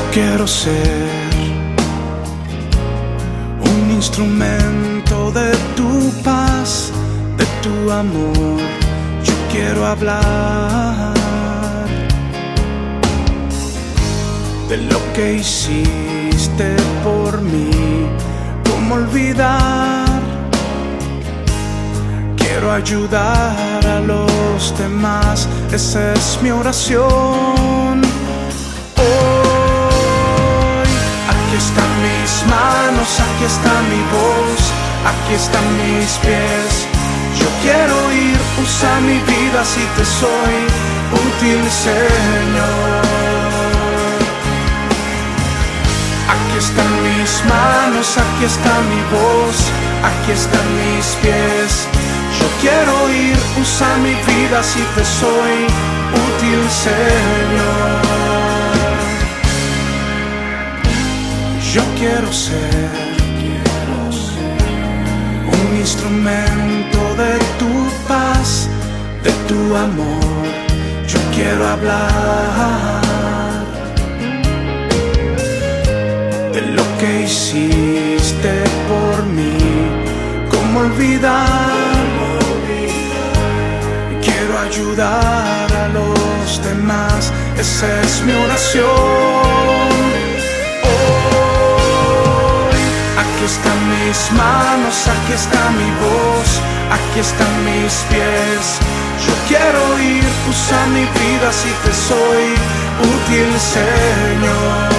quiero ser un instrumento de tu paz, de tu amor. Yo quiero hablar de lo que hiciste por mí. ¿Cómo olvidar? Quiero ayudar a los demás. Esa es mi oración. Hoy, aquí están mis manos, aquí está mi voz, aquí están mis pies. Yo quiero ir, usa mi vida si te soy útil, Señor. Aquí están mis manos, aquí está mi voz, aquí están mis pies. Yo quiero ir, usa mi vida si te soy útil, Señor. Yo quiero ser un instrumento de tu paz, de tu amor. Yo quiero hablar de lo que hiciste por mí. ¿Cómo olvidar? Quiero ayudar a los demás. Esa es mi oración. Hoy, aquí están mis manos, aquí está mi voz, aquí están mis pies. Yo quiero ir, usa mi vida si te soy útil, Señor.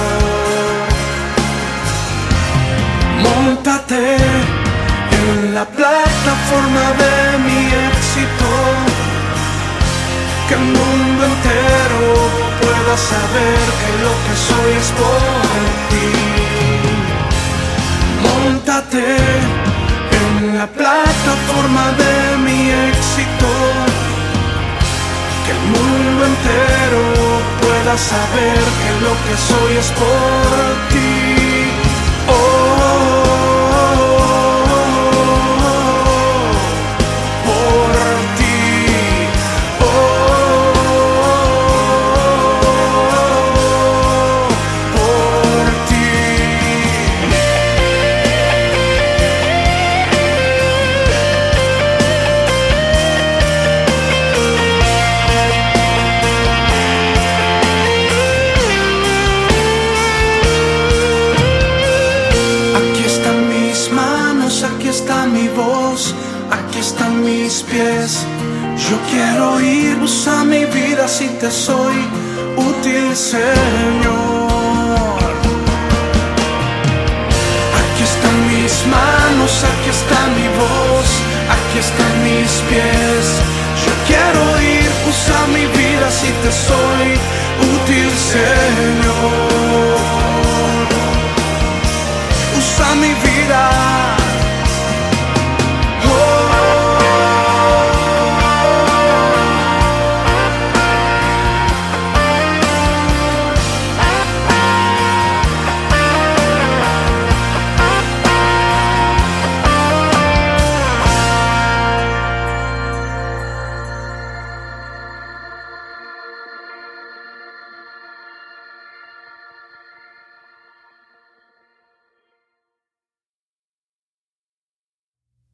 Móntate en la plataforma de mi éxito, que el mundo entero pueda saber que lo que soy es por ti. Móntate en la plataforma de mi éxito, que el mundo entero pueda saber que lo que soy es por ti. Aquí están mis pies. Yo quiero ir, usa mi vida si te soy útil, Señor. Aquí están mis manos, aquí está mi voz, aquí están mis pies. Yo quiero ir, usa mi vida si te soy útil, Señor.